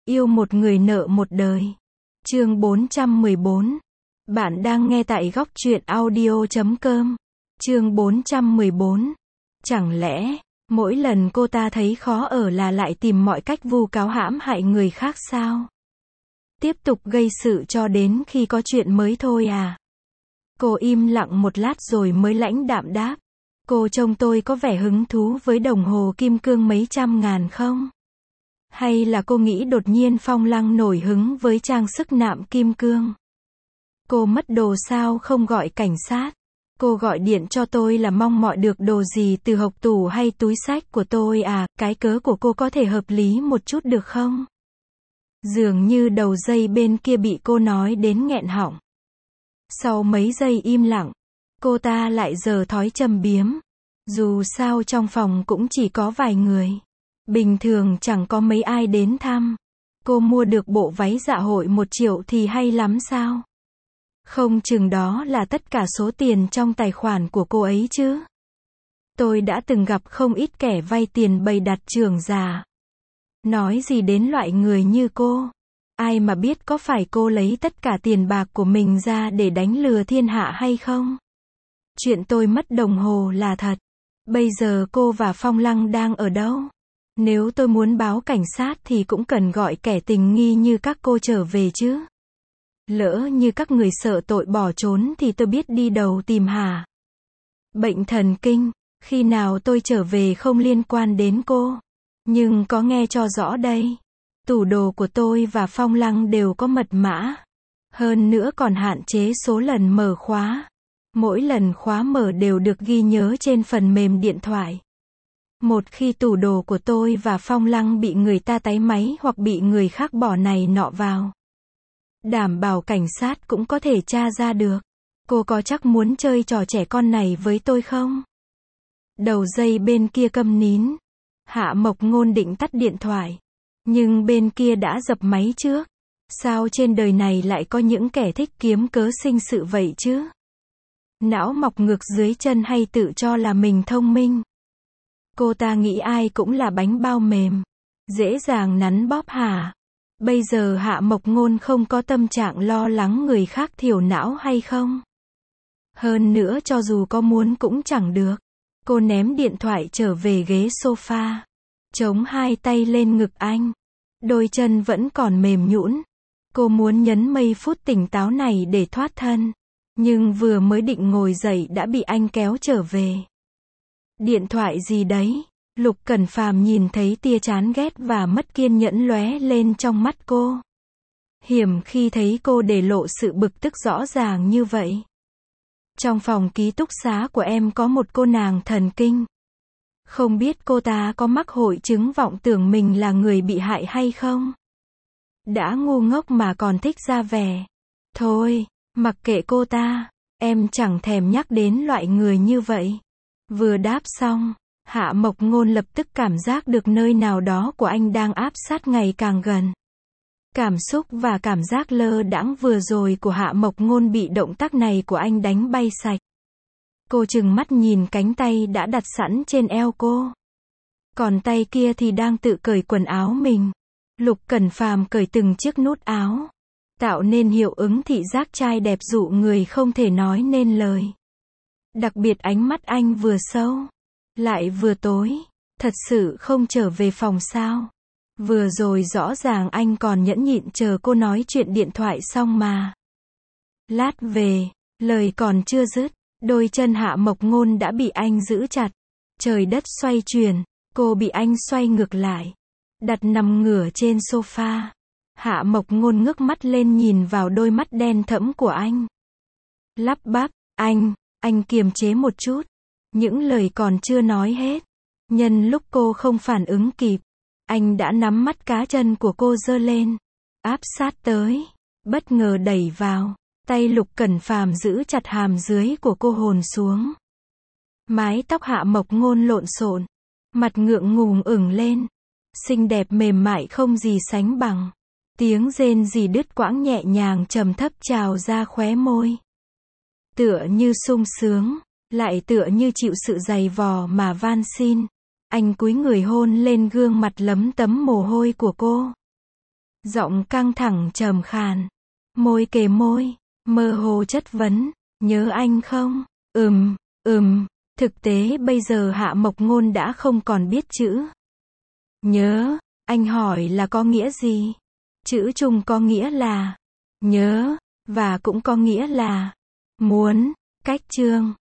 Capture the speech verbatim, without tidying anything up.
Yêu một người nợ một đời. Chương bốn trăm mười bốn. Bạn đang nghe tại góc truyện audio chấm com. Chương bốn trăm mười bốn. Chẳng lẽ, mỗi lần cô ta thấy khó ở là lại tìm mọi cách vu cáo hãm hại người khác sao? Tiếp tục gây sự cho đến khi có chuyện mới thôi à? Cô im lặng một lát rồi mới lãnh đạm đáp. Cô trông tôi có vẻ hứng thú với đồng hồ kim cương mấy trăm ngàn không? Hay là cô nghĩ đột nhiên Phong Lăng nổi hứng với trang sức nạm kim cương? Cô mất đồ sao không gọi cảnh sát? Cô gọi điện cho tôi là mong mọi được đồ gì từ hộc tủ hay túi xách của tôi à? Cái cớ của cô có thể hợp lý một chút được không? Dường như đầu dây bên kia bị cô nói đến nghẹn họng. Sau mấy giây im lặng, cô ta lại giở thói châm biếm. Dù sao trong phòng cũng chỉ có vài người. Bình thường chẳng có mấy ai đến thăm. Cô mua được bộ váy dạ hội một triệu thì hay lắm sao? Không chừng đó là tất cả số tiền trong tài khoản của cô ấy chứ. Tôi đã từng gặp không ít kẻ vay tiền bày đặt trưởng giả. Nói gì đến loại người như cô? Ai mà biết có phải cô lấy tất cả tiền bạc của mình ra để đánh lừa thiên hạ hay không? Chuyện tôi mất đồng hồ là thật. Bây giờ cô và Phong Lăng đang ở đâu? Nếu tôi muốn báo cảnh sát thì cũng cần gọi kẻ tình nghi như các cô trở về chứ. Lỡ như các người sợ tội bỏ trốn thì tôi biết đi đâu tìm hả? Bệnh thần kinh, khi nào tôi trở về không liên quan đến cô. Nhưng có nghe cho rõ đây. Tủ đồ của tôi và Phong Lăng đều có mật mã. Hơn nữa còn hạn chế số lần mở khóa. Mỗi lần khóa mở đều được ghi nhớ trên phần mềm điện thoại. Một khi tủ đồ của tôi và Phong Lăng bị người ta tái máy hoặc bị người khác bỏ này nọ vào, đảm bảo cảnh sát cũng có thể tra ra được. Cô có chắc muốn chơi trò trẻ con này với tôi không? Đầu dây bên kia câm nín. Hạ Mộc Ngôn định tắt điện thoại. Nhưng bên kia đã dập máy trước. Sao trên đời này lại có những kẻ thích kiếm cớ sinh sự vậy chứ? Não mọc ngược dưới chân hay tự cho là mình thông minh? Cô ta nghĩ ai cũng là bánh bao mềm, dễ dàng nắn bóp hả? Bây giờ Hạ Mộc Ngôn không có tâm trạng lo lắng người khác thiểu não hay không? Hơn nữa cho dù có muốn cũng chẳng được. Cô ném điện thoại trở về ghế sofa, chống hai tay lên ngực anh. Đôi chân vẫn còn mềm nhũn. Cô muốn nhấn mây phút tỉnh táo này để thoát thân. Nhưng vừa mới định ngồi dậy đã bị anh kéo trở về. Điện thoại gì đấy? Lục Cẩn Phàm nhìn thấy tia chán ghét và mất kiên nhẫn lóe lên trong mắt cô. Hiểm khi thấy cô để lộ sự bực tức rõ ràng như vậy. Trong phòng ký túc xá của em có một cô nàng thần kinh. Không biết cô ta có mắc hội chứng vọng tưởng mình là người bị hại hay không? Đã ngu ngốc mà còn thích ra vẻ. Thôi, mặc kệ cô ta, em chẳng thèm nhắc đến loại người như vậy. Vừa đáp xong, Hạ Mộc Ngôn lập tức cảm giác được nơi nào đó của anh đang áp sát ngày càng gần. Cảm xúc và cảm giác lơ đãng vừa rồi của Hạ Mộc Ngôn bị động tác này của anh đánh bay sạch. Cô trừng mắt nhìn cánh tay đã đặt sẵn trên eo cô. Còn tay kia thì đang tự cởi quần áo mình. Lục Cẩn Phàm cởi từng chiếc nút áo, tạo nên hiệu ứng thị giác trai đẹp dụ người không thể nói nên lời. Đặc biệt ánh mắt anh vừa sâu, lại vừa tối. Thật sự không trở về phòng sao? Vừa rồi rõ ràng anh còn nhẫn nhịn chờ cô nói chuyện điện thoại xong mà. Lát về, lời còn chưa dứt, đôi chân Hạ Mộc Ngôn đã bị anh giữ chặt. Trời đất xoay chuyển, cô bị anh xoay ngược lại, đặt nằm ngửa trên sofa. Hạ Mộc Ngôn ngước mắt lên nhìn vào đôi mắt đen thẫm của anh. Lắp bắp, anh, anh kiềm chế một chút. Những lời còn chưa nói hết. Nhân lúc cô không phản ứng kịp, anh đã nắm mắt cá chân của cô giơ lên, áp sát tới, bất ngờ đẩy vào. Tay Lục Cẩn Phàm giữ chặt hàm dưới của cô hồn xuống. Mái tóc Hạ Mộc Ngôn lộn xộn, mặt ngượng ngùng ửng lên, xinh đẹp mềm mại không gì sánh bằng. Tiếng rên rỉ đứt quãng nhẹ nhàng trầm thấp trào ra khóe môi. Tựa như sung sướng, lại tựa như chịu sự giày vò mà van xin. Anh cúi người hôn lên gương mặt lấm tấm mồ hôi của cô. Giọng căng thẳng trầm khàn. Môi kề môi, mơ hồ chất vấn. Nhớ anh không? Ừm, ừm. Thực tế bây giờ Hạ Mộc Ngôn đã không còn biết chữ nhớ. Anh hỏi là có nghĩa gì? Chữ Trung có nghĩa là nhớ, và cũng có nghĩa là muốn. Cách chương